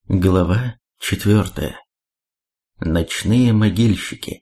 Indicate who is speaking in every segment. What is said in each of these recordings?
Speaker 1: Глава 4. Ночные могильщики.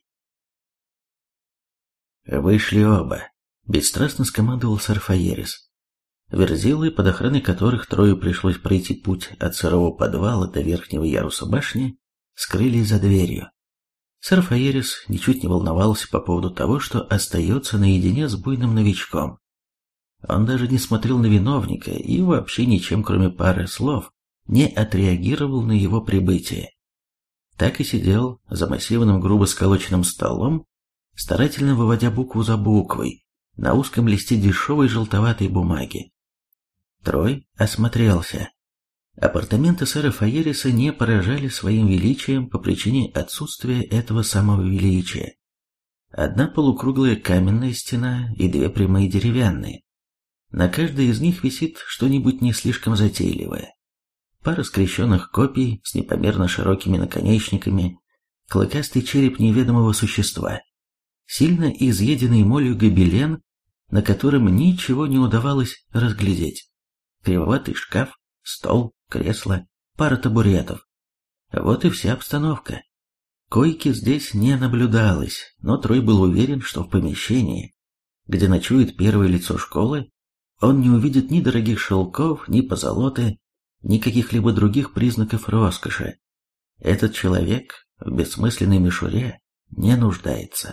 Speaker 1: Вышли оба. Бесстрастно скомандовал сэр Фаерис. Верзилы, под охраной которых Трою пришлось пройти путь от сырого подвала до верхнего яруса башни, скрылись за дверью. Сэр Фаерис ничуть не волновался по поводу того, что остается наедине с буйным новичком. Он даже не смотрел на виновника и вообще ничем, кроме пары слов, не отреагировал на его прибытие. Так и сидел за массивным грубо сколоченным столом, старательно выводя букву за буквой на узком листе дешевой желтоватой бумаги. Трой осмотрелся. Апартаменты сэра Фаериса не поражали своим величием по причине отсутствия этого самого величия. Одна полукруглая каменная стена и две прямые деревянные. На каждой из них висит что-нибудь не слишком затейливое. Пара скрещенных копий с непомерно широкими наконечниками, клыкастый череп неведомого существа, сильно изъеденный молью гобелен, на котором ничего не удавалось разглядеть, кривоватый шкаф, стол, кресло, пара табуретов. Вот и вся обстановка. Койки здесь не наблюдалось, но Трой был уверен, что в помещении, где ночует первое лицо школы, он не увидит ни дорогих шелков, ни позолоты, ни каких-либо других признаков роскоши. Этот человек в бессмысленной мишуре не нуждается.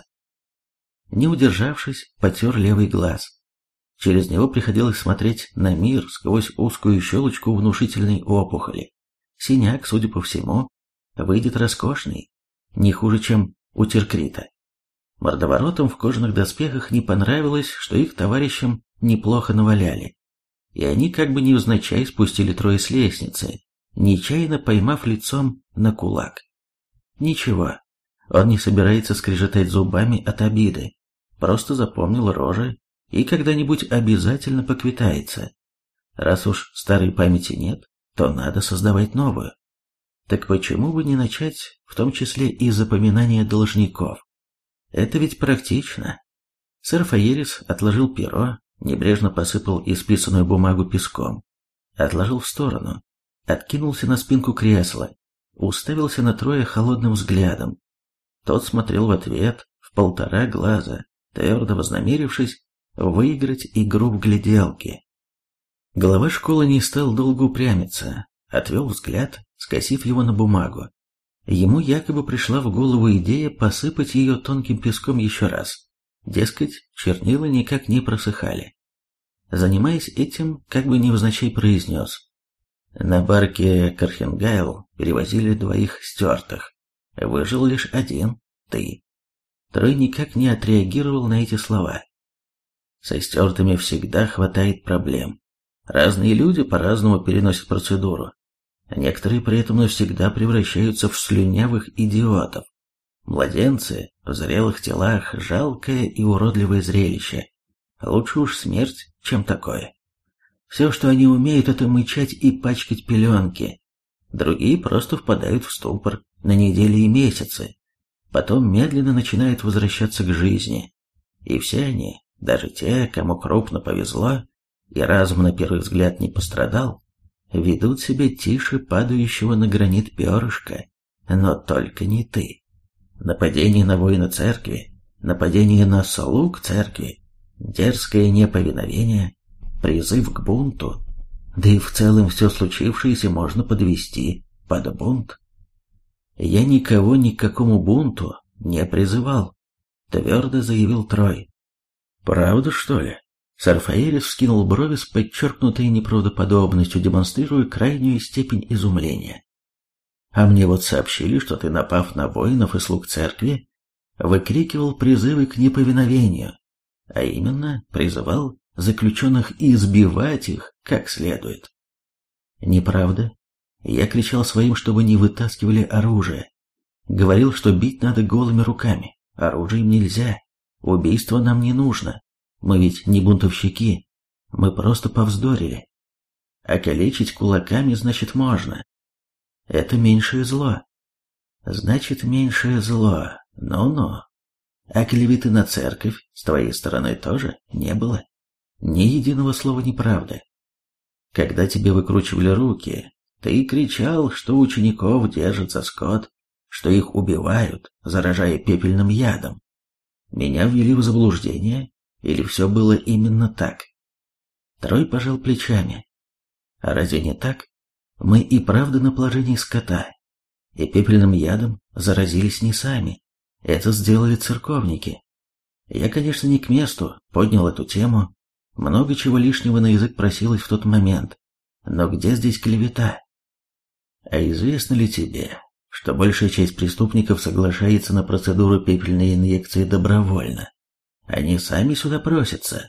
Speaker 1: Не удержавшись, потер левый глаз. Через него приходилось смотреть на мир сквозь узкую щелочку внушительной опухоли. Синяк, судя по всему, выйдет роскошный, не хуже, чем у Теркрита. Мордоворотам в кожаных доспехах не понравилось, что их товарищам неплохо наваляли, и они как бы невзначай спустили Троя с лестницы, нечаянно поймав лицом на кулак. Ничего, он не собирается скрежетать зубами от обиды, просто запомнил рожи и когда-нибудь обязательно поквитается. Раз уж старой памяти нет, то надо создавать новую. Так почему бы не начать, в том числе и запоминания должников? Это ведь практично. Сэр Фаерис отложил перо, небрежно посыпал исписанную бумагу песком, отложил в сторону, откинулся на спинку кресла, уставился на Троя холодным взглядом. Тот смотрел в ответ в 1,5 глаза, твердо вознамерившись выиграть игру в гляделки. Глава школы не стал долго упрямиться, отвел взгляд, скосив его на бумагу. Ему якобы пришла в голову идея посыпать ее тонким песком еще раз. Дескать, чернила никак не просыхали. Занимаясь этим, как бы невзначай произнес: на барке Кархенгайл перевозили 2 стертых. Выжил лишь один, ты. Трой никак не отреагировал на эти слова. Со стертыми всегда хватает проблем. Разные люди по-разному переносят процедуру. Некоторые при этом навсегда превращаются в слюнявых идиотов. Младенцы в зрелых телах — жалкое и уродливое зрелище. Лучше уж смерть, чем такое. Все, что они умеют, это мычать и пачкать пеленки. Другие просто впадают в ступор на недели и месяцы. Потом медленно начинают возвращаться к жизни. И все они, даже те, кому крупно повезло, и разум на первый взгляд не пострадал, ведут себя тише падающего на гранит перышка. Но только не ты. Нападение на воина церкви, нападение на слуг церкви, дерзкое неповиновение, призыв к бунту, да и в целом все случившееся можно подвести под бунт. Я никого ни к какому бунту не призывал, твердо заявил Трой. Правда, что ли? Сэр Фаерис вскинул брови с подчеркнутой неправдоподобностью, демонстрируя крайнюю степень изумления. А мне вот сообщили, что ты, напав на воинов и слуг церкви, выкрикивал призывы к неповиновению, а именно призывал заключенных избивать их как следует. Неправда. Я кричал своим, чтобы не вытаскивали оружие. Говорил, что бить надо голыми руками, оружием нельзя, убийство нам не нужно. Мы ведь не бунтовщики, мы просто повздорили. А калечить кулаками, значит, можно. Это меньшее зло. Значит, меньшее зло. Ну-ну. А клеветы на церковь с твоей стороны тоже не было. Ни единого слова неправды. Когда тебе выкручивали руки, Ты кричал, что учеников держат за скот, что их убивают, заражая пепельным ядом. Меня ввели в заблуждение, или все было именно так? Трой пожал плечами. А разве не так? Мы и правда на положении скота. И пепельным ядом заразились не сами. Это сделали церковники. Я, конечно, не к месту поднял эту тему. Много чего лишнего на язык просилось в тот момент. Но где здесь клевета? А известно ли тебе, что большая часть преступников соглашается на процедуру пепельной инъекции добровольно? Они сами сюда просятся.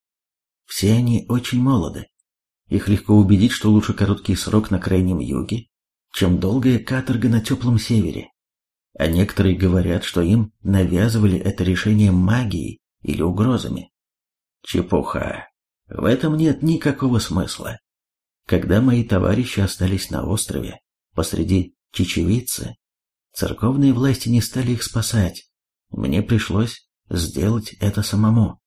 Speaker 1: Все они очень молоды. Их легко убедить, что лучше короткий срок на крайнем юге, чем долгая каторга на теплом севере. А некоторые говорят, что им навязывали это решение магией или угрозами. Чепуха. В этом нет никакого смысла. Когда мои товарищи остались на острове, посреди чечевицы, церковные власти не стали их спасать. Мне пришлось сделать это самому.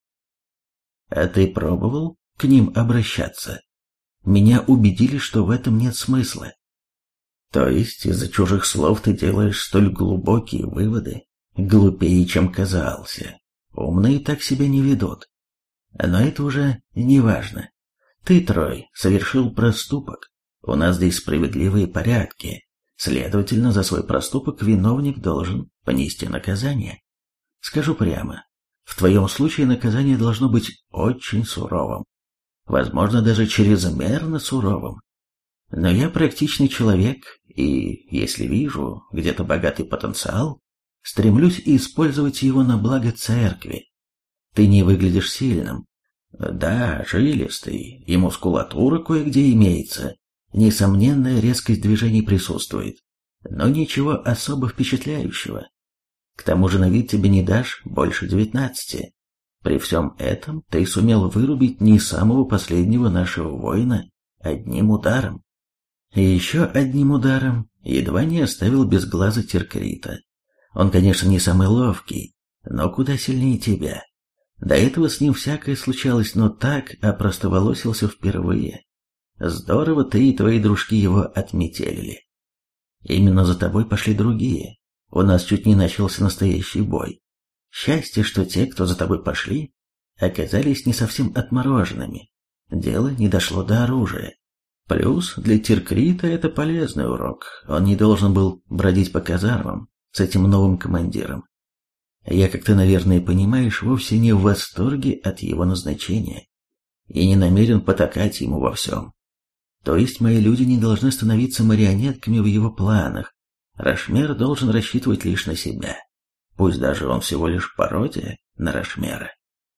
Speaker 1: А ты пробовал к ним обращаться? Меня убедили, что в этом нет смысла. То есть из-за чужих слов ты делаешь столь глубокие выводы, глупее, чем казался. Умные так себя не ведут. Но это уже не важно. Ты, Трой, совершил проступок. У нас здесь справедливые порядки. Следовательно, за свой проступок виновник должен понести наказание. Скажу прямо, в твоем случае наказание должно быть очень суровым. Возможно, даже чрезмерно суровым. Но я практичный человек, и, если вижу где-то богатый потенциал, стремлюсь использовать его на благо церкви. Ты не выглядишь сильным. Да, жилистый, и мускулатура кое-где имеется. Несомненная резкость движений присутствует. Но ничего особо впечатляющего. К тому же на вид тебе не дашь больше 19. При всем этом ты сумел вырубить не самого последнего нашего воина одним ударом. И еще одним ударом едва не оставил без глаза Теркрита. Он, конечно, не самый ловкий, но куда сильнее тебя. До этого с ним всякое случалось, но так опростоволосился впервые. Здорово ты и твои дружки его отметелили. Именно за тобой пошли другие. У нас чуть не начался настоящий бой. Счастье, что те, кто за тобой пошли, оказались не совсем отмороженными. Дело не дошло до оружия. Плюс для Теркрита это полезный урок. Он не должен был бродить по казармам с этим новым командиром. Я, как ты, наверное, понимаешь, вовсе не в восторге от его назначения и не намерен потакать ему во всем. То есть мои люди не должны становиться марионетками в его планах. Рашмер должен рассчитывать лишь на себя. Пусть даже он всего лишь пародия на Рашмера.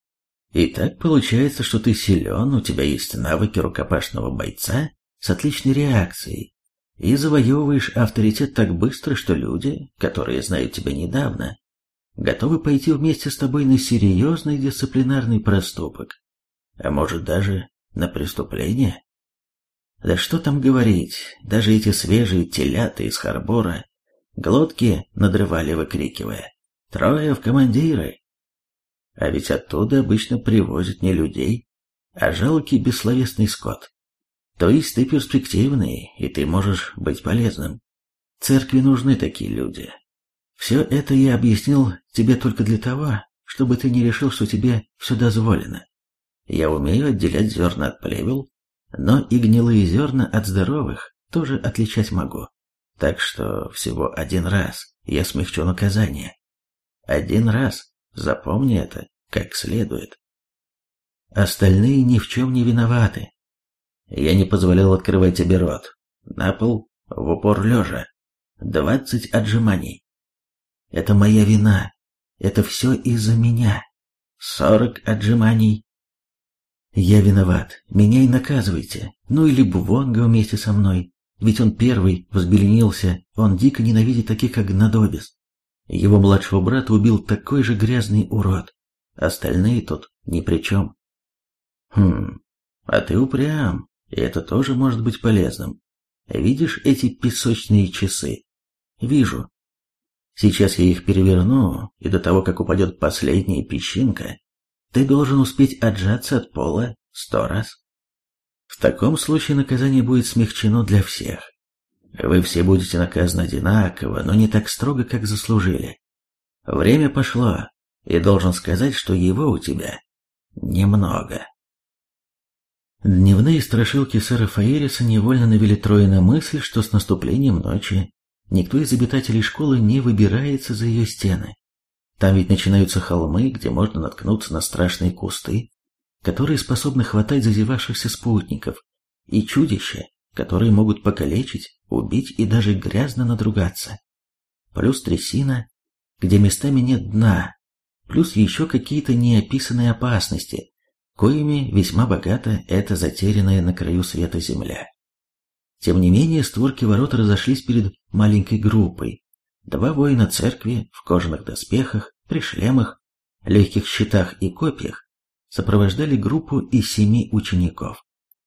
Speaker 1: И так получается, что ты силен, у тебя есть навыки рукопашного бойца с отличной реакцией, и завоевываешь авторитет так быстро, что люди, которые знают тебя недавно, готовы пойти вместе с тобой на серьезный дисциплинарный проступок, а может даже на преступление. Да что там говорить, даже эти свежие телята из Харбора глотки надрывали, выкрикивая: «Трое в командиры!» А ведь оттуда обычно привозят не людей, а жалкий бессловесный скот. То есть ты перспективный, и ты можешь быть полезным. Церкви нужны такие люди. Все это я объяснил тебе только для того, чтобы ты не решил, что тебе все дозволено. Я умею отделять зерна от плевел, но и гнилые зерна от здоровых тоже отличать могу. Так что всего один раз я смягчу наказание. Один раз, запомни это как следует. Остальные ни в чем не виноваты. Я не позволял открывать тебе рот. На пол, в упор лежа. 20 отжиманий. Это моя вина. Это все из-за меня. 40 отжиманий. Я виноват. Меня и наказывайте. Ну или Бвонга вместе со мной. Ведь он первый взбеленился. Он дико ненавидит таких, как Гнадобис. Его младшего брата убил такой же грязный урод. Остальные тут ни при чем. А ты упрям. И это тоже может быть полезным. Видишь эти песочные часы? Вижу. Сейчас я их переверну, и до того, как упадет последняя песчинка, ты должен успеть отжаться от пола 100 раз. В таком случае наказание будет смягчено для всех. Вы все будете наказаны одинаково, но не так строго, как заслужили. Время пошло, и должен сказать, что его у тебя немного. Дневные страшилки сэра Фаериса невольно навели Троя на мысль, что с наступлением ночи никто из обитателей школы не выбирается за ее стены. Там ведь начинаются холмы, где можно наткнуться на страшные кусты, которые способны хватать зазевавшихся спутников, и чудища, которые могут покалечить, убить и даже грязно надругаться. Плюс трясина, где местами нет дна, плюс еще какие-то неописанные опасности, коими весьма богата эта затерянная на краю света земля. Тем не менее, створки ворот разошлись перед маленькой группой. 2 воина церкви в кожаных доспехах, при шлемах, легких щитах и копьях сопровождали группу из 7 учеников.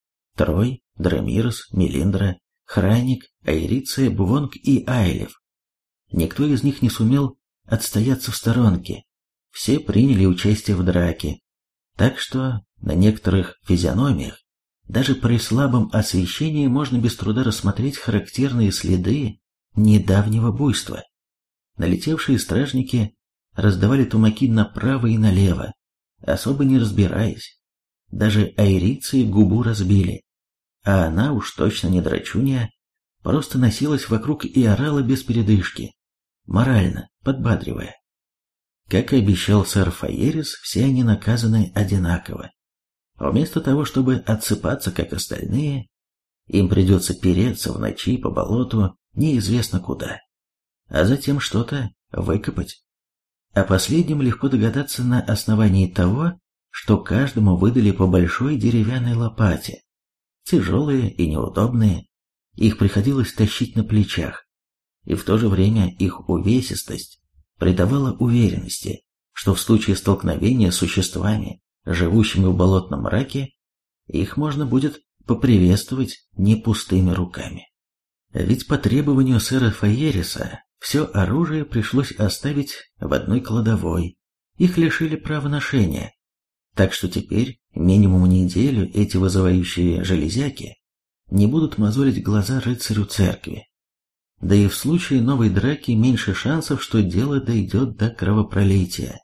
Speaker 1: Трой, Драмирос, Мелиндра, Храник, Айриция, Бувонг и Айлев. Никто из них не сумел отстояться в сторонке. Все приняли участие в драке, так что на некоторых физиономиях даже при слабом освещении можно без труда рассмотреть характерные следы недавнего буйства. Налетевшие стражники раздавали тумаки направо и налево, особо не разбираясь. Даже айрицы губу разбили, а она уж точно не драчунья, просто носилась вокруг и орала без передышки, морально подбадривая. Как и обещал сэр Фаерис, все они наказаны одинаково. Вместо того, чтобы отсыпаться, как остальные, им придется переться в ночи по болоту неизвестно куда, а затем что-то выкопать. О последнем легко догадаться на основании того, что каждому выдали по большой деревянной лопате. Тяжелые и неудобные, их приходилось тащить на плечах, и в то же время их увесистость придавала уверенности, что в случае столкновения с существами, живущими в болотном мраке, их можно будет поприветствовать не пустыми руками. Ведь по требованию сэра Фаериса все оружие пришлось оставить в одной кладовой, их лишили права ношения, так что теперь минимум неделю эти вызывающие железяки не будут мозолить глаза рыцарю церкви. Да и в случае новой драки меньше шансов, что дело дойдет до кровопролития.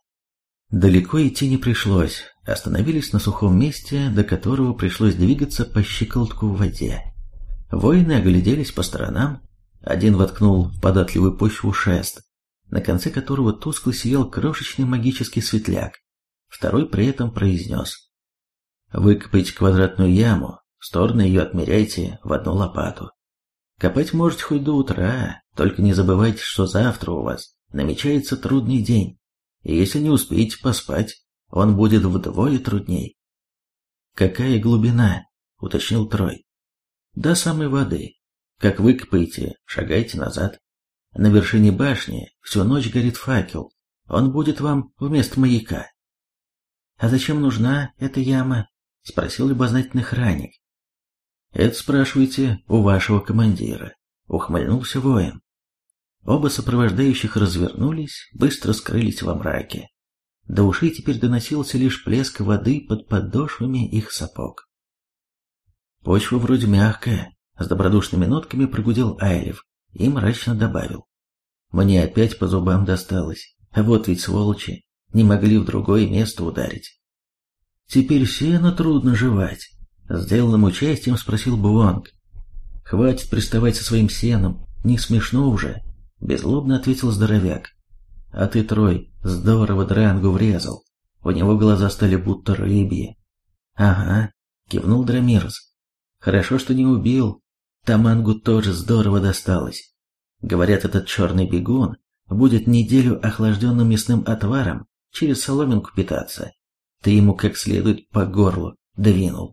Speaker 1: Далеко идти не пришлось, остановились на сухом месте, до которого пришлось двигаться по щиколотку в воде. Воины огляделись по сторонам, один воткнул в податливую почву шест, на конце которого тускло сиял крошечный магический светляк, второй при этом произнес: «Выкопайте квадратную яму, в стороны ее отмеряйте в 1 лопату. Копать можете хоть до утра, только не забывайте, что завтра у вас намечается трудный день, и если не успеете поспать, он будет вдвое трудней». «Какая глубина?» — уточнил Трой. «До самой воды. Как выкопаете, шагайте назад. На вершине башни всю ночь горит факел, он будет вам вместо маяка». «А зачем нужна эта яма?» — спросил любознательный Храник. «Это спрашивайте у вашего командира», — ухмыльнулся воин. Оба сопровождающих развернулись, быстро скрылись во мраке. До ушей теперь доносился лишь плеск воды под подошвами их сапог. «Почва вроде мягкая», — с добродушными нотками прогудел Айлев и мрачно добавил. «Мне опять по зубам досталось, а вот ведь сволочи не могли в другое место ударить». «Теперь сено трудно жевать», — сделанным участием спросил Бувонг. «Хватит приставать со своим сеном, не смешно уже», — беззлобно ответил здоровяк. «А ты, Трой, здорово Дрангу врезал, у него глаза стали будто рыбьи». «Ага», — кивнул Драмирос. «Хорошо, что не убил, Тамангу тоже здорово досталось. Говорят, этот черный бегун будет неделю охлажденным мясным отваром через соломинку питаться. Ты ему как следует по горлу двинул».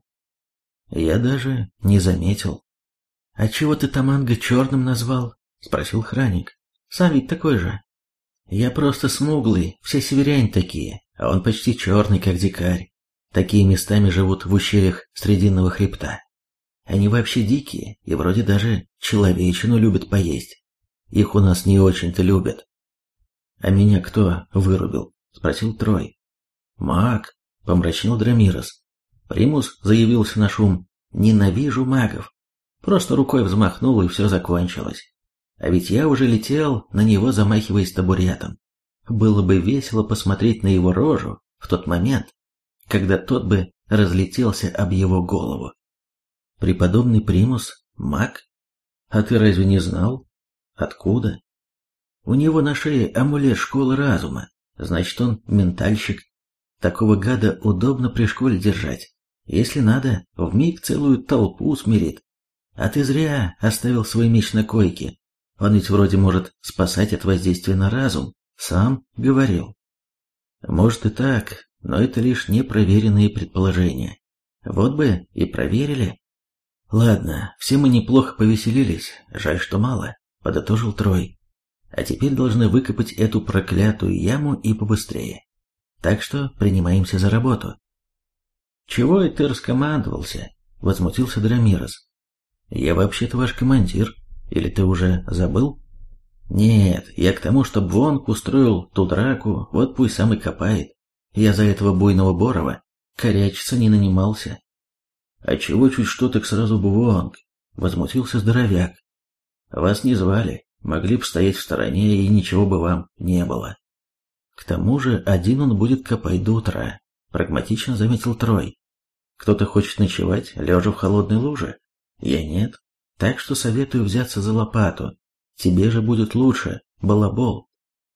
Speaker 1: «Я даже не заметил». «А чего ты Таманга черным назвал?» — спросил Храник. «Сам ведь такой же». «Я просто смуглый, все северяне такие, а он почти черный, как дикарь. Такие местами живут в ущельях Срединного хребта. Они вообще дикие и вроде даже человечину любят поесть. Их у нас не очень-то любят». «А меня кто вырубил?» — спросил Трой. «Маг», — помрачнел Драмирос. «Примус заявился на шум. Ненавижу магов. Просто рукой взмахнул, и все закончилось. А ведь я уже летел на него, замахиваясь табуретом. Было бы весело посмотреть на его рожу в тот момент, когда тот бы разлетелся об его голову. Преподобный Примус – маг? А ты разве не знал? Откуда? У него на шее амулет школы разума, значит, он ментальщик. Такого гада удобно при школе держать. Если надо, вмиг целую толпу усмирит. А ты зря оставил свой меч на койке. Он ведь вроде может спасать от воздействия на разум, сам говорил. Может и так, но это лишь непроверенные предположения. Вот бы и проверили. Ладно, все мы неплохо повеселились, жаль, что мало, подытожил Трой. А теперь должны выкопать эту проклятую яму и побыстрее. Так что принимаемся за работу. Чего это ты раскомандовался? Возмутился Драмирос. Я вообще-то ваш командир, или ты уже забыл? Нет, я к тому, чтобы Вонг устроил ту драку, вот пусть сам и копает. Я за этого буйного Борова корячиться не нанимался. А чего чуть что, так сразу бы Вонг? Возмутился здоровяк. Вас не звали, могли бы стоять в стороне, и ничего бы вам не было. К тому же один он будет копать до утра, прагматично заметил Трой. Кто-то хочет ночевать, лежа в холодной луже? Я нет, так что советую взяться за лопату. Тебе же будет лучше, балабол.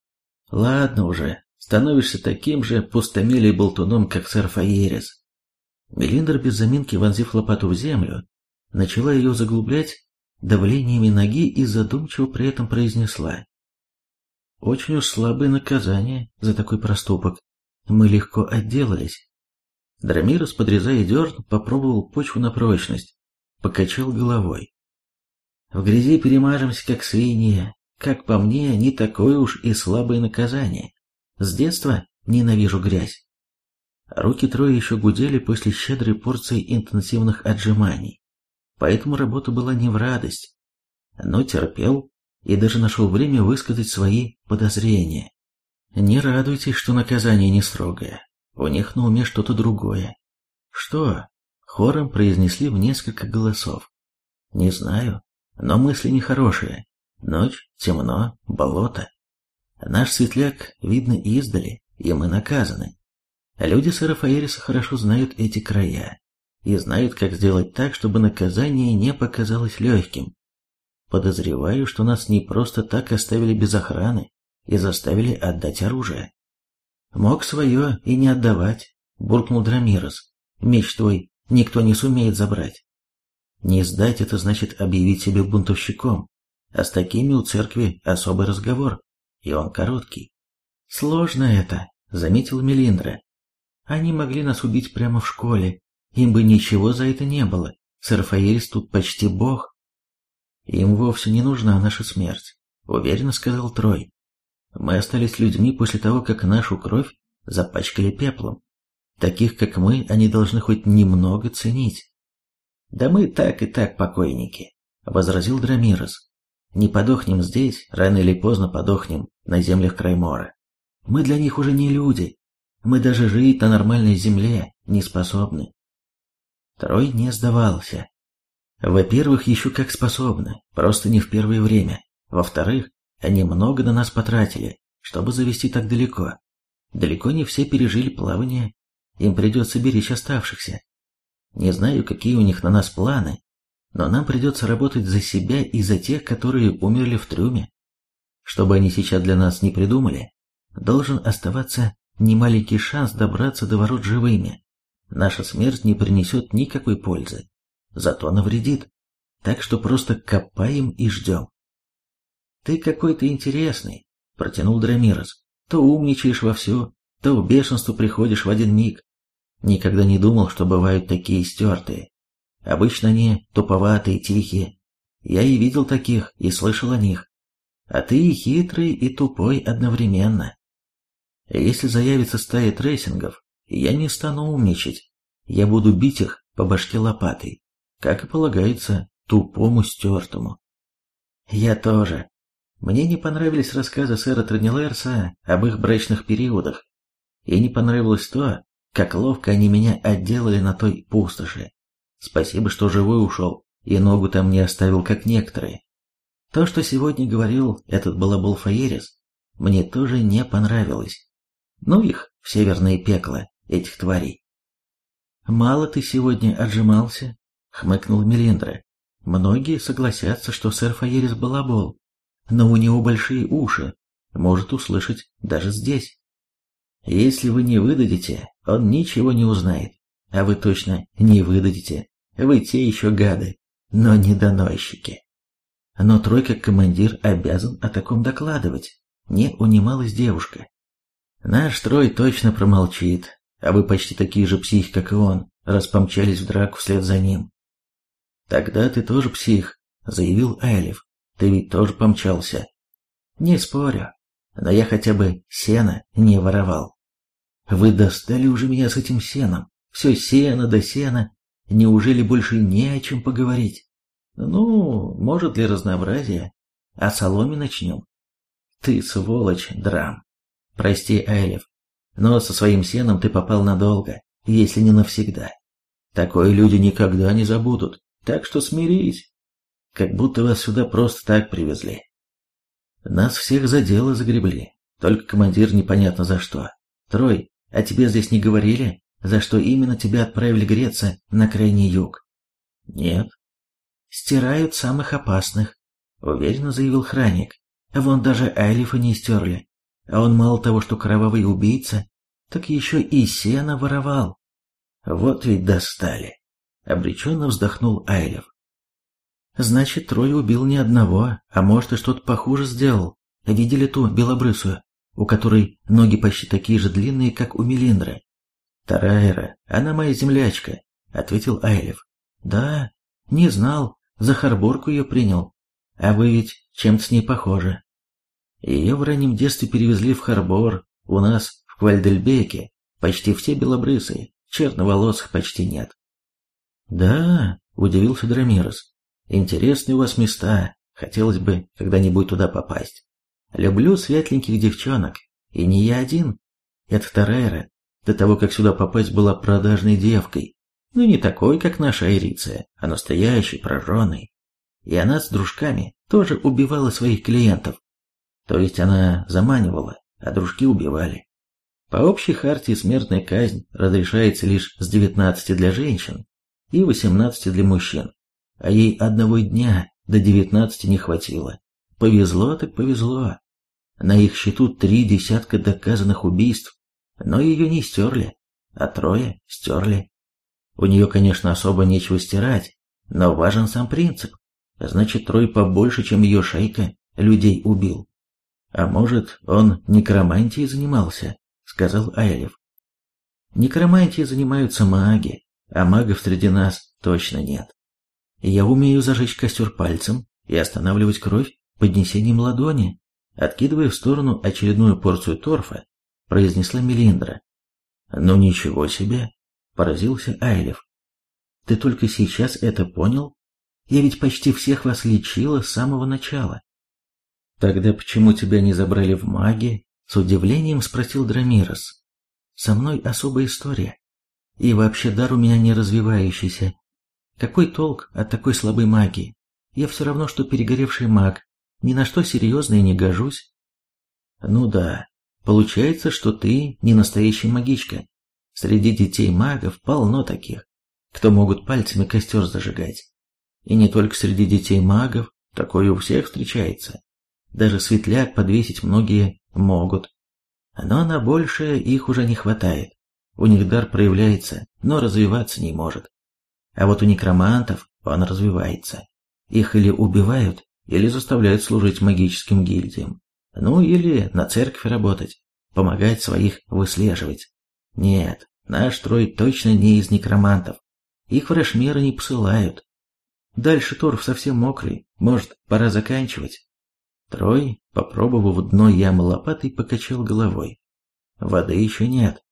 Speaker 1: Ладно уже, становишься таким же пустомелей болтуном, как сэр Фаерис. Мелиндр, без заминки вонзив лопату в землю, начала ее заглублять давлениями ноги и задумчиво при этом произнесла. Очень уж слабое наказание за такой проступок. Мы легко отделались. Драмирос, подрезая дерн, попробовал почву на прочность, покачал головой. В грязи перемажемся, как свиньи. Как по мне, не такое уж и слабое наказание. С детства ненавижу грязь. Руки Троя еще гудели после щедрой порции интенсивных отжиманий, поэтому работа была не в радость. Но терпел и даже нашел время высказать свои подозрения. Не радуйтесь, что наказание не строгое. У них на уме что-то другое. Что? Хором произнесли в несколько голосов. Не знаю, но мысли нехорошие. Ночь, темно, болото. Наш светляк видно издали, и мы наказаны. Люди сэра Фаериса хорошо знают эти края и знают, как сделать так, чтобы наказание не показалось легким. Подозреваю, что нас не просто так оставили без охраны и заставили отдать оружие. Мог свое и не отдавать, буркнул Драмирос. Меч твой никто не сумеет забрать. Не сдать — это значит объявить себя бунтовщиком, а с такими у церкви особый разговор, и он короткий. Сложно это, заметил Мелиндра. Они могли нас убить прямо в школе, им бы ничего за это не было. Сэр Фаерис тут почти бог. Им вовсе не нужна наша смерть, уверенно сказал Трой. Мы остались людьми после того, как нашу кровь запачкали пеплом. Таких, как мы, они должны хоть немного ценить. Да мы так и так покойники, возразил Драмирос. Не подохнем здесь, рано или поздно подохнем на землях Краймора. Мы для них уже не люди. Мы даже жить на нормальной земле не способны. Трой не сдавался. Во-первых, еще как способны, просто не в первое время. Во-вторых, они много на нас потратили, чтобы завести так далеко. Далеко не все пережили плавание, им придется беречь оставшихся. Не знаю, какие у них на нас планы, но нам придется работать за себя и за тех, которые умерли в трюме. Что бы они сейчас для нас не придумали, должен оставаться немаленький шанс добраться до ворот живыми. Наша смерть не принесет никакой пользы, зато навредит, так что просто копаем и ждем. Ты какой-то интересный, протянул Драмирос. То умничаешь вовсю, то в бешенство приходишь в один миг. Никогда не думал, что бывают такие стертые. Обычно они туповатые, тихие. Я и видел таких, и слышал о них. А ты и хитрый, и тупой одновременно. Если заявится стая трессингов, я не стану умничать. Я буду бить их по башке лопатой, как и полагается тупому стертому. Я тоже. Мне не понравились рассказы сэра Транилерса об их брачных периодах. И не понравилось то, как ловко они меня отделали на той пустоши. Спасибо, что живой ушел, и ногу там не оставил, как некоторые. То, что сегодня говорил этот балабол Фаерис, мне тоже не понравилось. Ну их в северное пекло, этих тварей. «Мало ты сегодня отжимался», — хмыкнул Мелиндра. «Многие согласятся, что сэр Фаерис балабол, но у него большие уши, может услышать даже здесь. Если вы не выдадите, он ничего не узнает, а вы точно не выдадите, вы те еще гады, но не доносчики». «Но Трой, как командир, обязан о таком докладывать», — не унималась девушка. «Наш Трой точно промолчит, а вы почти такие же психи, как и он, раз помчались в драку вслед за ним». «Тогда ты тоже псих», — заявил Айлев. «Ты ведь тоже помчался». «Не спорю, но я хотя бы сено не воровал». «Вы достали уже меня с этим сеном. Все сено да сено. Неужели больше не о чем поговорить? Ну, может, для разнообразия. О соломе начнем». «Ты сволочь, Драм. Прости, Айлев, но со своим сеном ты попал надолго, если не навсегда. Такое люди никогда не забудут, так что смирись. Как будто вас сюда просто так привезли. Нас всех за дело загребли, только командир непонятно за что. Трой, а тебе здесь не говорили, за что именно тебя отправили греться на крайний юг?» «Нет». «Стирают самых опасных», — уверенно заявил Храник. «Вон даже Айлифа не стерли. А он мало того, что кровавый убийца, так еще и сено воровал». «Вот ведь достали», — обреченно вздохнул Айлев. «Значит, Трой убил не одного, а может и что-то похуже сделал. Видели ту белобрысую, у которой ноги почти такие же длинные, как у Мелиндры?» «Тарайра, она моя землячка», — ответил Айлев. «Да, не знал, за Харборку ее принял. А вы ведь чем-то с ней похожи. Ее в раннем детстве перевезли в Харбор, у нас в Квальдельбеке почти все белобрысые, черноволосых почти нет». «Да», — удивился Драмирос, — «интересные у вас места, хотелось бы когда-нибудь туда попасть. Люблю светленьких девчонок, и не я один. Эта Тарайра до того, как сюда попасть, была продажной девкой, ну не такой, как наша Айриция, а настоящей, прожженной. И она с дружками тоже убивала своих клиентов. То есть она заманивала, а дружки убивали. По общей хартии смертная казнь разрешается лишь с 19 для женщин и 18 для мужчин, а ей одного дня до 19 не хватило. Повезло так повезло. На их счету 3 десятка доказанных убийств, но ее не стерли, а Троя стерли. У нее, конечно, особо нечего стирать, но важен сам принцип. Значит, Трой побольше, чем ее шайка, людей убил. «А может, он некромантией занимался?» — сказал Айлев. «Некромантией занимаются маги, а магов среди нас точно нет. Я умею зажечь костер пальцем и останавливать кровь поднесением ладони», откидывая в сторону очередную порцию торфа, произнесла Мелиндра. «Ну ничего себе!» — поразился Айлев. «Ты только сейчас это понял? Я ведь почти всех вас лечила с самого начала». «Тогда почему тебя не забрали в маги?» — с удивлением спросил Драмирос. «Со мной особая история. И вообще дар у меня не развивающийся. Какой толк от такой слабой магии? Я все равно, что перегоревший маг, ни на что серьезное не гожусь». «Ну да, получается, что ты не настоящая магичка. Среди детей магов полно таких, кто могут пальцами костер зажигать. И не только среди детей магов, такое у всех встречается. Даже светляк подвесить многие могут. Но на большее их уже не хватает. У них дар проявляется, но развиваться не может. А вот у некромантов он развивается. Их или убивают, или заставляют служить магическим гильдиям. Ну или на церковь работать, помогать своих выслеживать. Нет, наш Трой точно не из некромантов. Их в Рашмеры не посылают. Дальше торф совсем мокрый, может, пора заканчивать?» Трой, попробовав дно ямы лопатой, покачал головой. «Воды еще нет.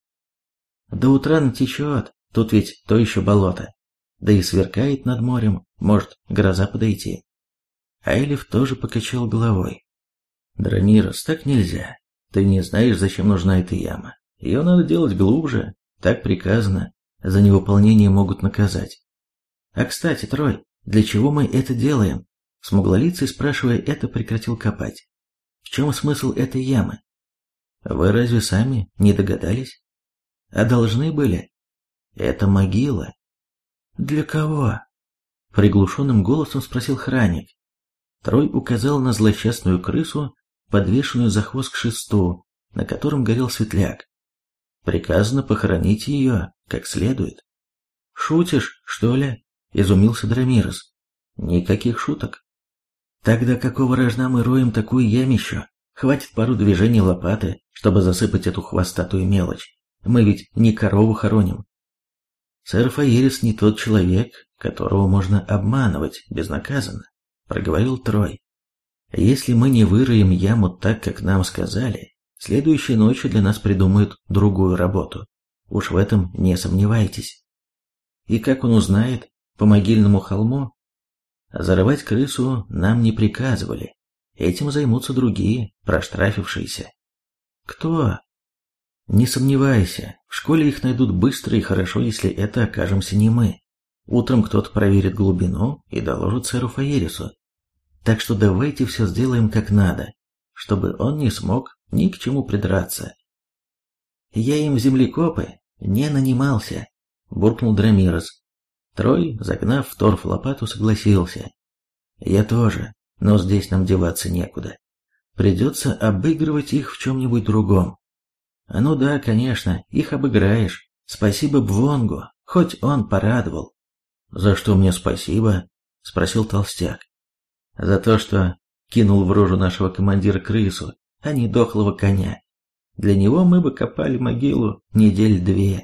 Speaker 1: До утра натечет, тут ведь то еще болото. Да и сверкает над морем, может, гроза подойти». Айлев тоже покачал головой. «Драмирос, так нельзя. Ты не знаешь, зачем нужна эта яма. Ее надо делать глубже, так приказано. За невыполнение могут наказать. А кстати, Трой, Для чего мы это делаем? Смуглолицый, спрашивая это, прекратил копать. В чем смысл этой ямы? Вы разве сами не догадались? А должны были? Это могила. Для кого? Приглушенным голосом спросил Храник. Трой указал на злосчастную крысу, подвешенную за хвост к шесту, на котором горел светляк. Приказано похоронить ее как следует. Шутишь, что ли? Изумился Драмирос. Никаких шуток. Тогда какого рожна мы роем такую ямищу? Хватит пару движений лопаты, чтобы засыпать эту хвостатую мелочь. Мы ведь не корову хороним. Сэр Фаерис не тот человек, которого можно обманывать безнаказанно, проговорил Трой. Если мы не выроем яму так, как нам сказали, следующей ночью для нас придумают другую работу. Уж в этом не сомневайтесь. И как он узнает, по могильному холму? Зарывать крысу нам не приказывали. Этим займутся другие, проштрафившиеся. Кто? Не сомневайся, в школе их найдут быстро и хорошо, если это окажемся не мы. Утром кто-то проверит глубину и доложит сэру Фаерису. Так что давайте все сделаем как надо, чтобы он не смог ни к чему придраться. Я им в землекопы не нанимался, буркнул Драмирос. Трой, загнав в торф лопату, согласился. Я тоже, но здесь нам деваться некуда. Придется обыгрывать их в чем-нибудь другом. Ну да, конечно, их обыграешь. Спасибо Бвонгу, хоть он порадовал. За что мне спасибо? Спросил толстяк. За то, что кинул в рожу нашего командира крысу, а не дохлого коня. Для него мы бы копали могилу недель 2.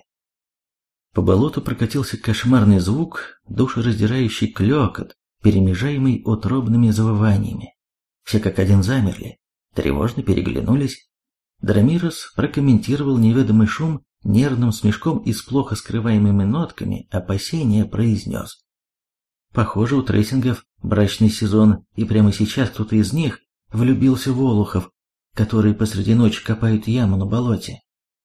Speaker 1: По болоту прокатился кошмарный звук, душераздирающий клёкот, перемежаемый утробными завываниями. Все как один замерли, тревожно переглянулись. Драмирос прокомментировал неведомый шум нервным смешком и с плохо скрываемыми нотками опасения произнес. Похоже, у трессингов брачный сезон, и прямо сейчас кто-то из них влюбился в олухов, которые посреди ночи копают яму на болоте.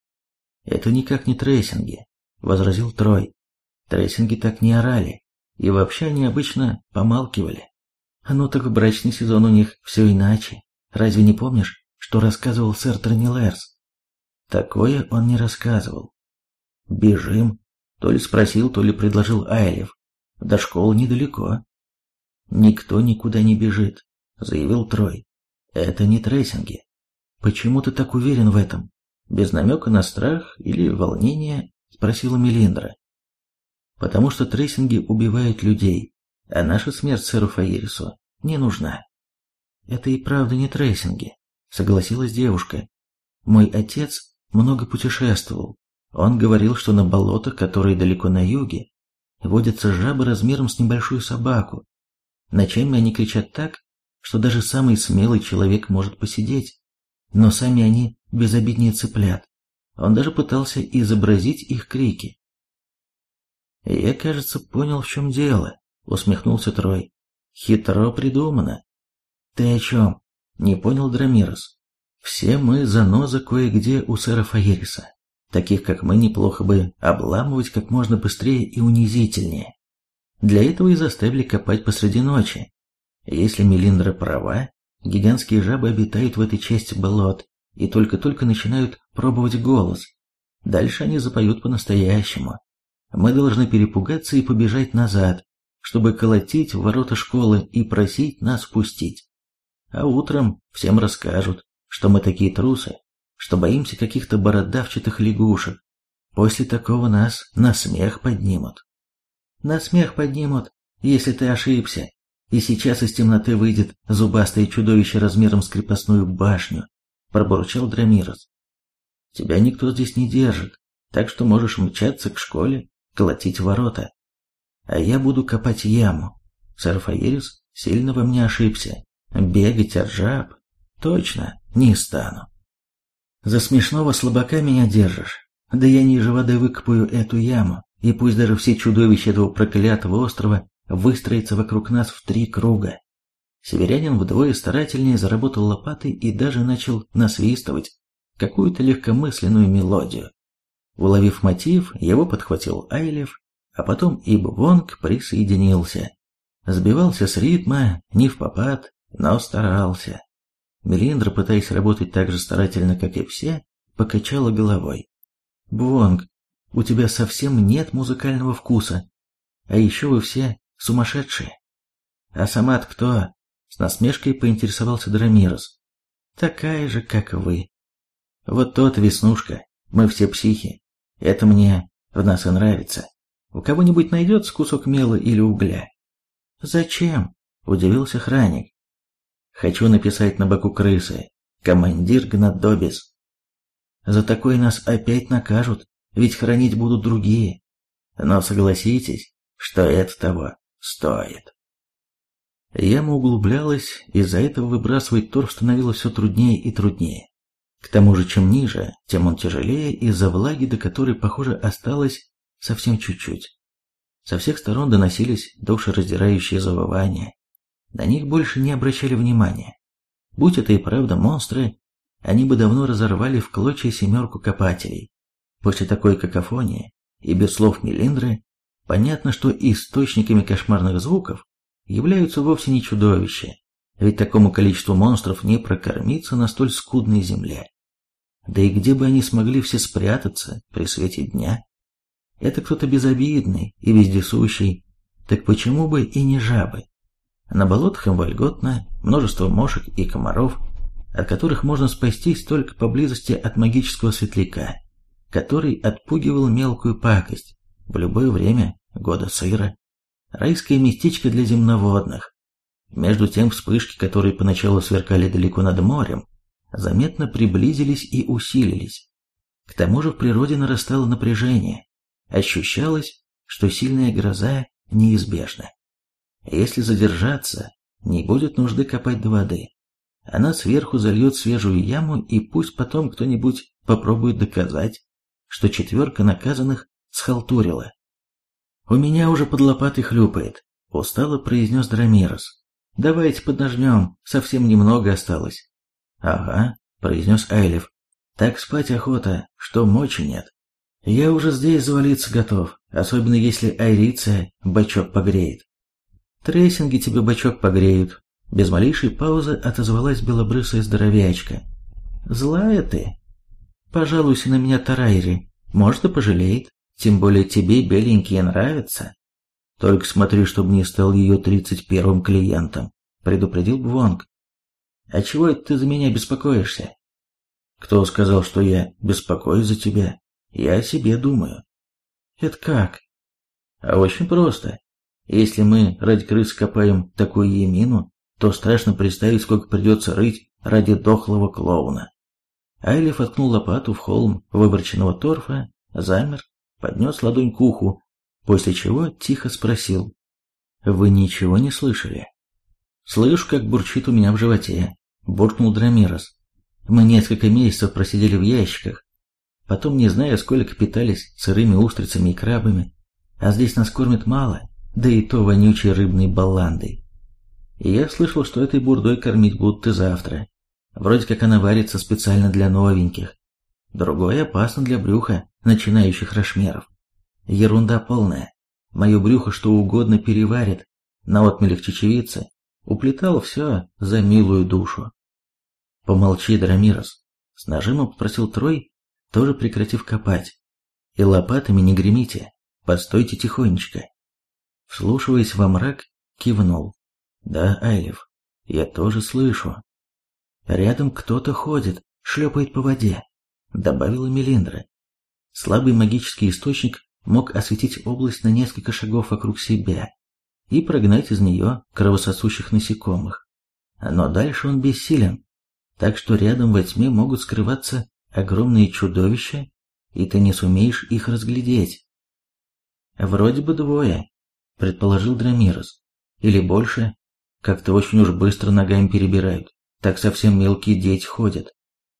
Speaker 1: Это никак не трессинги, возразил Трой. Трессинги так не орали, и вообще они обычно помалкивали. Ну так в брачный сезон у них все иначе. Разве не помнишь, что рассказывал сэр Транилерс? Такое он не рассказывал. Бежим, то ли спросил, то ли предложил Айлев. До школы недалеко. Никто никуда не бежит, заявил Трой. Это не трессинги. Почему ты так уверен в этом? Без намека на страх или волнение? Спросила Мелиндра. Потому что трессинги убивают людей, а наша смерть сэру Фаерису не нужна. Это и правда не трессинги, согласилась девушка. Мой отец много путешествовал. Он говорил, что на болотах, которые далеко на юге, водятся жабы размером с небольшую собаку. Ночами они кричат так, что даже самый смелый человек может посидеть. Но сами они безобиднее цыплят. Он даже пытался изобразить их крики. «Я, кажется, понял, в чем дело», — усмехнулся Трой. «Хитро придумано». «Ты о чем?» — не понял Драмирос. «Все мы заноза кое-где у сэра Фаериса. Таких, как мы, неплохо бы обламывать как можно быстрее и унизительнее. Для этого и заставили копать посреди ночи. Если Мелиндра права, гигантские жабы обитают в этой части болот и только-только начинают пробовать голос. Дальше они запоют по-настоящему. Мы должны перепугаться и побежать назад, чтобы колотить в ворота школы и просить нас впустить. А утром всем расскажут, что мы такие трусы, что боимся каких-то бородавчатых лягушек. После такого нас на смех поднимут. На смех поднимут, если ты ошибся, и сейчас из темноты выйдет зубастое чудовище размером с крепостную башню, пробурчал Драмирос. Тебя никто здесь не держит, так что можешь мчаться к школе, колотить ворота. А я буду копать яму. Сэр Фаерис сильно во мне ошибся. Бегать от жаб точно не стану. За смешного слабака меня держишь. Да я ниже воды выкопаю эту яму, и пусть даже все чудовища этого проклятого острова выстроятся вокруг нас в 3 круга. Северянин вдвое старательнее заработал лопатой и даже начал насвистывать какую-то легкомысленную мелодию. Уловив мотив, его подхватил Айлев, а потом и Бвонг присоединился. Сбивался с ритма, не впопад, но старался. Мелиндра, пытаясь работать так же старательно, как и все, покачала головой. «Бвонг, у тебя совсем нет музыкального вкуса. А еще вы все сумасшедшие». «А сама-то кто?» — с насмешкой поинтересовался Драмирос. «Такая же, как вы». «Вот тот, Веснушка, мы все психи. Это мне в нас и нравится. У кого-нибудь найдется кусок мела или угля?» «Зачем?» — удивился Храник. «Хочу написать на боку крысы. Командир Гнадобис. За такое нас опять накажут, ведь хранить будут другие. Но согласитесь, что это того стоит». Яма углублялась, из-за этого выбрасывать торф становилось все труднее и труднее. К тому же, чем ниже, тем он тяжелее из-за влаги, до которой, похоже, осталось совсем чуть-чуть. Со всех сторон доносились душераздирающие завывания. На них больше не обращали внимания. Будь это и правда монстры, они бы давно разорвали в клочья 7 копателей. После такой какофонии и без слов Мелиндры, понятно, что источниками кошмарных звуков являются вовсе не чудовища, ведь такому количеству монстров не прокормиться на столь скудной земле. Да и где бы они смогли все спрятаться при свете дня? Это кто-то безобидный и вездесущий, так почему бы и не жабы? На болотах им вольготно, множество мошек и комаров, от которых можно спастись только поблизости от магического светляка, который отпугивал мелкую пакость в любое время года сыра. Райское местечко для земноводных. Между тем вспышки, которые поначалу сверкали далеко над морем, заметно приблизились и усилились. К тому же в природе нарастало напряжение. Ощущалось, что сильная гроза неизбежна. Если задержаться, не будет нужды копать до воды. Она сверху зальет свежую яму, и пусть потом кто-нибудь попробует доказать, что 4 наказанных схалтурила. «У меня уже под лопатой хлюпает», — устало произнес Драмирос. «Давайте поднажмем, совсем немного осталось». «Ага», — произнес Айлев. «Так спать охота, что мочи нет. Я уже здесь завалиться готов, особенно если Айриция бачок погреет». «Трессинги тебе бачок погреют», — без малейшей паузы отозвалась белобрысая здоровячка. «Злая ты. Пожалуйся на меня, Тарайри, может, и пожалеет, тем более тебе беленькие нравятся. Только смотри, чтобы не стал ее 31-м клиентом», — предупредил Бвонг. «А чего это ты за меня беспокоишься?» «Кто сказал, что я беспокоюсь за тебя? Я о себе думаю». «Это как?» «А очень просто. Если мы ради крыс копаем такую емину, то страшно представить, сколько придется рыть ради дохлого клоуна». Айлев откнул лопату в холм выборченного торфа, замер, поднес ладонь к уху, после чего тихо спросил: «Вы ничего не слышали?» «Слышу, как бурчит у меня в животе», — буркнул Драмирос. «Мы несколько месяцев просидели в ящиках, потом не знаю, сколько питались сырыми устрицами и крабами, а здесь нас кормят мало, да и то вонючей рыбной балландой. И я слышал, что этой бурдой кормить будут и завтра. Вроде как она варится специально для новеньких. Другое опасно для брюха начинающих рошмеров. Ерунда полная. Мое брюхо что угодно переварит, на отмелях чечевицы. Уплетал все за милую душу». «Помолчи, Драмирос», — с нажимом попросил Трой, тоже прекратив копать. «И лопатами не гремите, постойте тихонечко». Вслушиваясь во мрак, кивнул. «Да, Айлев, я тоже слышу. Рядом кто-то ходит, шлепает по воде», — добавила Мелиндра. Слабый магический источник мог осветить область на несколько шагов вокруг себя и прогнать из нее кровососущих насекомых. Но дальше он бессилен, так что рядом во тьме могут скрываться огромные чудовища, и ты не сумеешь их разглядеть. «Вроде бы 2, — предположил Драмирос, — или больше. Как-то очень уж быстро ногами перебирают, так совсем мелкие дети ходят».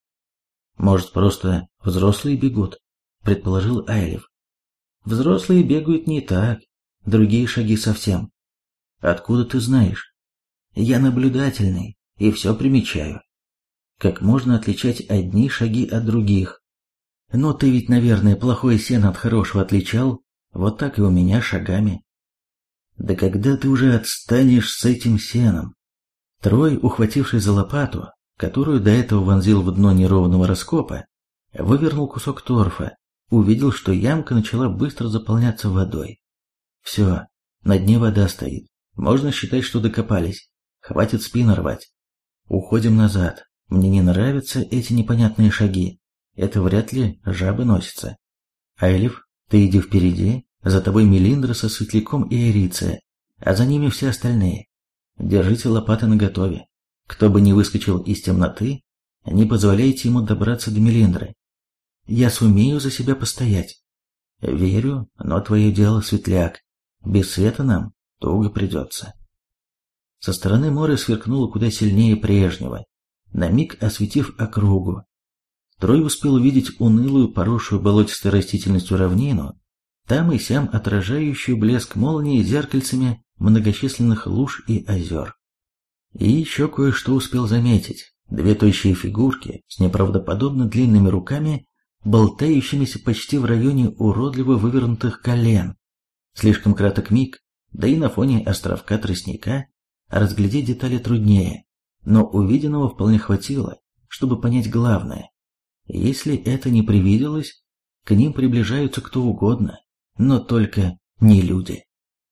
Speaker 1: «Может, просто взрослые бегут?» — предположил Айлев. «Взрослые бегают не так, другие шаги совсем». «Откуда ты знаешь?» «Я наблюдательный и все примечаю. Как можно отличать одни шаги от других? Но ты ведь, наверное, плохое сено от хорошего отличал, вот так и у меня шагами». Да когда ты уже отстанешь с этим сеном? Трой, ухватившись за лопату, которую до этого вонзил в дно неровного раскопа, вывернул кусок торфа, увидел, что ямка начала быстро заполняться водой. Все, на дне вода стоит. Можно считать, что докопались. Хватит спину рвать. Уходим назад. Мне не нравятся эти непонятные шаги. Это вряд ли жабы носятся. Айлиф, ты иди впереди, за тобой Мелиндра со Светляком и Эриция, а за ними все остальные. Держите лопаты наготове. Кто бы ни выскочил из темноты, не позволяйте ему добраться до Мелиндры. Я сумею за себя постоять. Верю, но твое дело, Светляк. Без света нам туго придется. Со стороны моря сверкнуло куда сильнее прежнего, на миг осветив округу. Трой успел увидеть унылую, поросшую болотистой растительностью равнину, там и сям отражающую блеск молнии зеркальцами многочисленных луж и озер. И еще кое-что успел заметить. Две тощие фигурки с неправдоподобно длинными руками, болтающимися почти в районе уродливо вывернутых колен. Слишком краток миг, да и на фоне островка тростника разглядеть детали труднее, но увиденного вполне хватило, чтобы понять главное. Если это не привиделось, к ним приближаются кто угодно, но только не люди.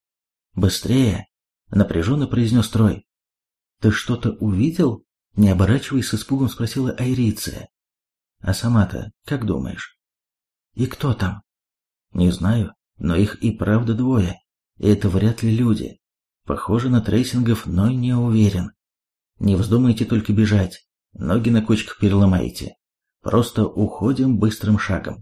Speaker 1: «Быстрее!» — напряженно произнес Трой. «Ты что-то увидел?» — не оборачиваясь с испугом спросила Айриция. «А сама-то как думаешь?» «И кто там?» «Не знаю, но их и правда двое, и это вряд ли люди. Похоже на трейсингов, но не уверен. Не вздумайте только бежать, ноги на кочках переломаете. Просто уходим быстрым шагом».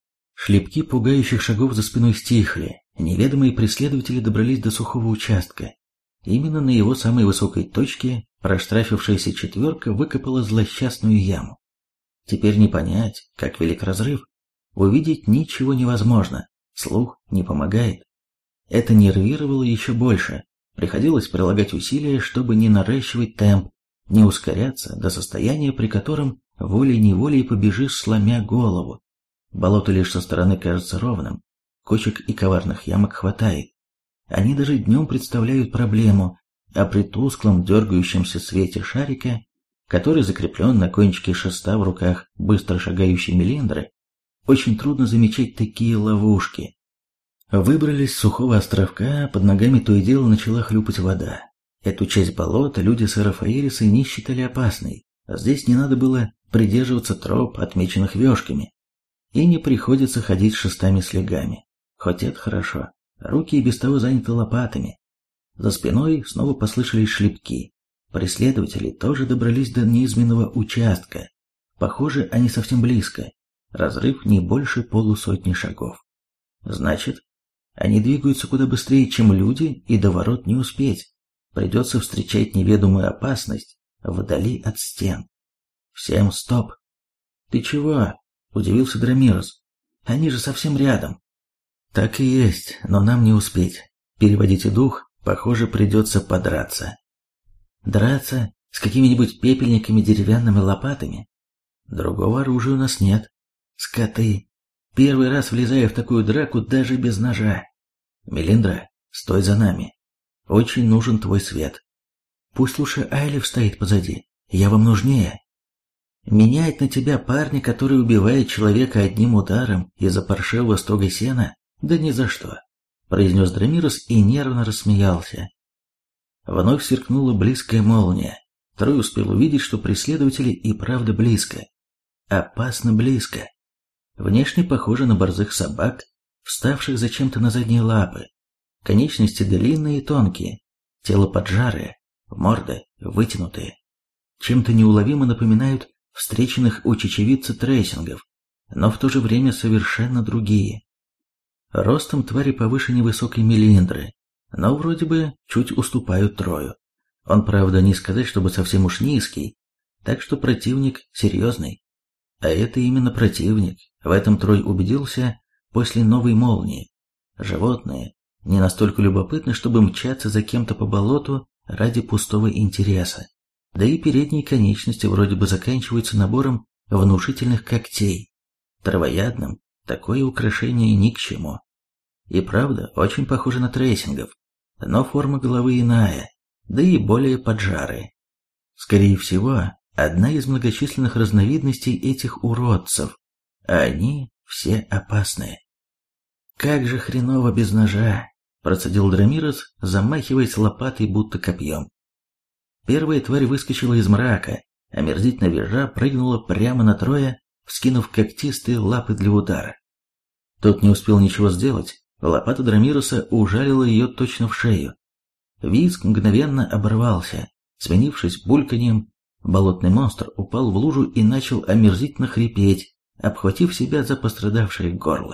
Speaker 1: Шлепки пугающих шагов за спиной стихли, неведомые преследователи добрались до сухого участка. Именно на его самой высокой точке проштрафившаяся четверка выкопала злосчастную яму. Теперь не понять, как велик разрыв. Увидеть ничего невозможно, слух не помогает. Это нервировало еще больше. Приходилось прилагать усилия, чтобы не наращивать темп, не ускоряться до состояния, при котором волей-неволей побежишь, сломя голову. Болото лишь со стороны кажется ровным, кочек и коварных ямок хватает. Они даже днем представляют проблему, а при тусклом дергающемся свете шарика, который закреплен на кончике шеста в руках быстро шагающей Мелиндры, очень трудно замечать такие ловушки. Выбрались с сухого островка, под ногами то и дело начала хлюпать вода. Эту часть болота люди Сарафаэриса не считали опасной, а здесь не надо было придерживаться троп, отмеченных вешками, и не приходится ходить шестами слегами. Хоть это хорошо, руки и без того заняты лопатами. За спиной снова послышались шлепки. Преследователи тоже добрались до низменного участка. Похоже, они совсем близко. Разрыв не больше полусотни шагов. Значит, они двигаются куда быстрее, чем люди, и до ворот не успеть. Придется встречать неведомую опасность вдали от стен. Всем стоп. «Ты чего?» — удивился Драмирос. «Они же совсем рядом». «Так и есть, но нам не успеть. Переводите дух, похоже, придется подраться». «Драться? С какими-нибудь пепельниками, деревянными лопатами? Другого оружия у нас нет. Скоты! Первый раз влезаю в такую драку даже без ножа. Мелиндра, стой за нами. Очень нужен твой свет. Пусть лучше Айлиф стоит позади, я вам нужнее. Менять на тебя парня, который убивает человека одним ударом из-за паршивого стога сена? Да ни за что», — произнес Драмирос и нервно рассмеялся. Вновь сверкнула близкая молния. Трой успел увидеть, что преследователи и правда близко. Опасно близко. Внешне похожи на борзых собак, вставших зачем-то на задние лапы. Конечности длинные и тонкие, тело поджарое, морды вытянутые. Чем-то неуловимо напоминают встреченных у чечевицы трейсингов, но в то же время совершенно другие. Ростом твари повыше невысокой Мелиндры, но вроде бы чуть уступают Трою. Он, правда, не сказать, чтобы совсем уж низкий, так что противник серьезный. А это именно противник, в этом Трой убедился после новой молнии. Животные не настолько любопытны, чтобы мчаться за кем-то по болоту ради пустого интереса. Да и передние конечности вроде бы заканчиваются набором внушительных когтей. Травоядным такое украшение ни к чему. И правда, очень похоже на трейсингов. но форма головы иная, да и более поджарая. Скорее всего, одна из многочисленных разновидностей этих уродцев, а они все опасные. «Как же хреново без ножа!» – процедил Драмирос, замахиваясь лопатой будто копьем. Первая тварь выскочила из мрака, омерзительно визжа прыгнула прямо на Троя, вскинув когтистые лапы для удара. Тот не успел ничего сделать, лопата Драмироса ужалила ее точно в шею. Визг мгновенно оборвался, сменившись бульканьем. Болотный монстр упал в лужу и начал омерзительно хрипеть, обхватив себя за пострадавшее горло.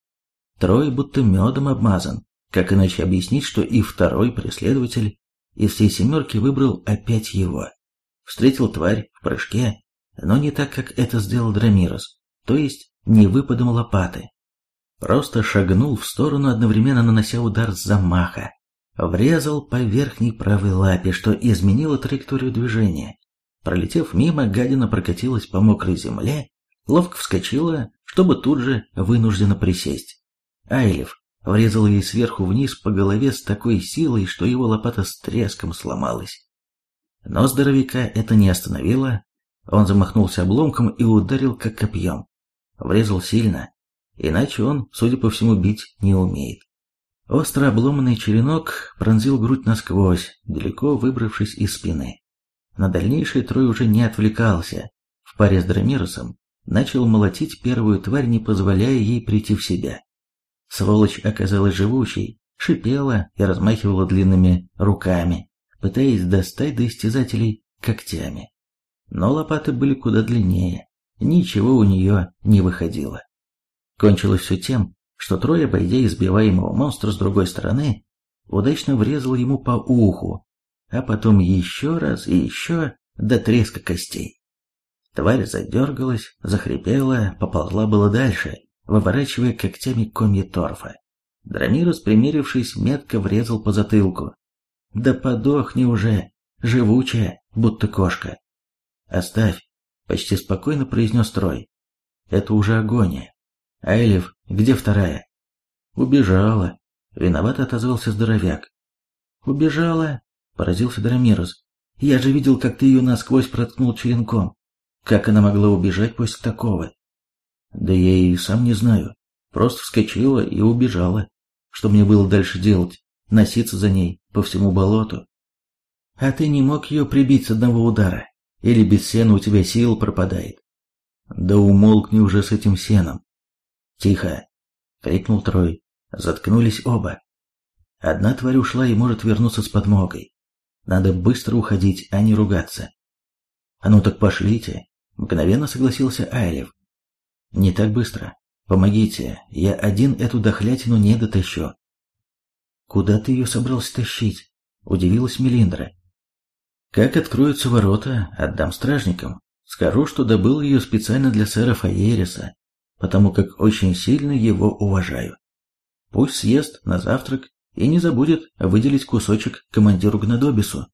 Speaker 1: Трой будто медом обмазан, как иначе объяснить, что и второй преследователь из всей семерки выбрал опять его. Встретил тварь в прыжке, но не так, как это сделал Драмирос, то есть не выпадом лопаты. Просто шагнул в сторону, одновременно нанося удар с замаха. Врезал по верхней правой лапе, что изменило траекторию движения. Пролетев мимо, гадина прокатилась по мокрой земле, ловко вскочила, чтобы тут же вынужденно присесть. Айлев врезал ей сверху вниз по голове с такой силой, что его лопата с треском сломалась. Но здоровяка это не остановило. Он замахнулся обломком и ударил как копьем. Врезал сильно, иначе он, судя по всему, бить не умеет. Остро обломанный черенок пронзил грудь насквозь, далеко выбравшись из спины. На дальнейшее Трой уже не отвлекался. В паре с Драмиросом начал молотить первую тварь, не позволяя ей прийти в себя. Сволочь оказалась живучей, шипела и размахивала длинными руками, пытаясь достать до истязателей когтями. Но лопаты были куда длиннее, ничего у нее не выходило. Кончилось все тем, что Трой, обойдя избиваемого монстра с другой стороны, удачно врезал ему по уху, а потом еще раз и еще до треска костей. Тварь задергалась, захрипела, поползла было дальше, выворачивая когтями комья торфа. Драмирос, примерившись, метко врезал по затылку. «Да подохни уже, живучая, будто кошка!» «Оставь», — почти спокойно произнес Трой. «Это уже агония. Айлев, где вторая?» «Убежала», — виновато отозвался здоровяк. «Убежала?» — поразился Драмирос. «Я же видел, как ты ее насквозь проткнул черенком. Как она могла убежать после такого?» «Да я и сам не знаю. Просто вскочила и убежала. Что мне было дальше делать? Носиться за ней по всему болоту?» «А ты не мог ее прибить с одного удара? Или без сена у тебя сил пропадает?» «Да умолкни уже с этим сеном!» «Тихо!» — крикнул Трой. Заткнулись оба. Одна тварь ушла и может вернуться с подмогой. Надо быстро уходить, а не ругаться. «А ну так пошлите!» — мгновенно согласился Айлев. «Не так быстро. Помогите, я один эту дохлятину не дотащу». «Куда ты ее собрался тащить?» — удивилась Мелиндра. «Как откроются ворота, отдам стражникам. Скажу, что добыл ее специально для сэра Фаериса, потому как очень сильно его уважаю. Пусть съест на завтрак и не забудет выделить кусочек командиру Гнадобису».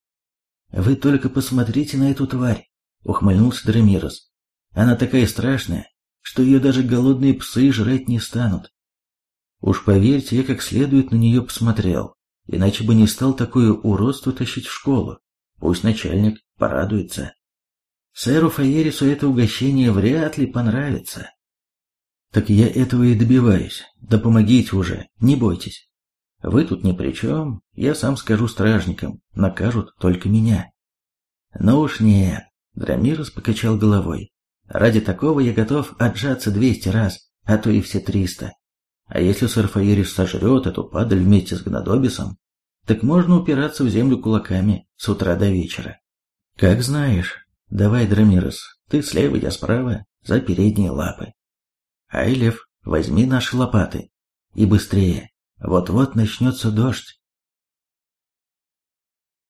Speaker 1: «Вы только посмотрите на эту тварь», — ухмыльнулся Драмирос. «Она такая страшная, что ее даже голодные псы жрать не станут». «Уж поверьте, я как следует на нее посмотрел, иначе бы не стал такое уродство тащить в школу. Пусть начальник порадуется. Сэру Фаерису это угощение вряд ли понравится». «Так я этого и добиваюсь. Да помогите уже, не бойтесь. Вы тут ни при чем, я сам скажу стражникам, накажут только меня». «Ну уж нет», — Драмирос покачал головой. «Ради такого я готов отжаться 200 раз, а то и все 300. А если сэр Фаерис сожрет эту падаль вместе с Гнадобисом, так можно упираться в землю кулаками с утра до вечера». «Как знаешь. Давай, Драмирос, ты слева, я справа, за передние лапы. Айлев, возьми наши лопаты. И быстрее, вот-вот начнется дождь».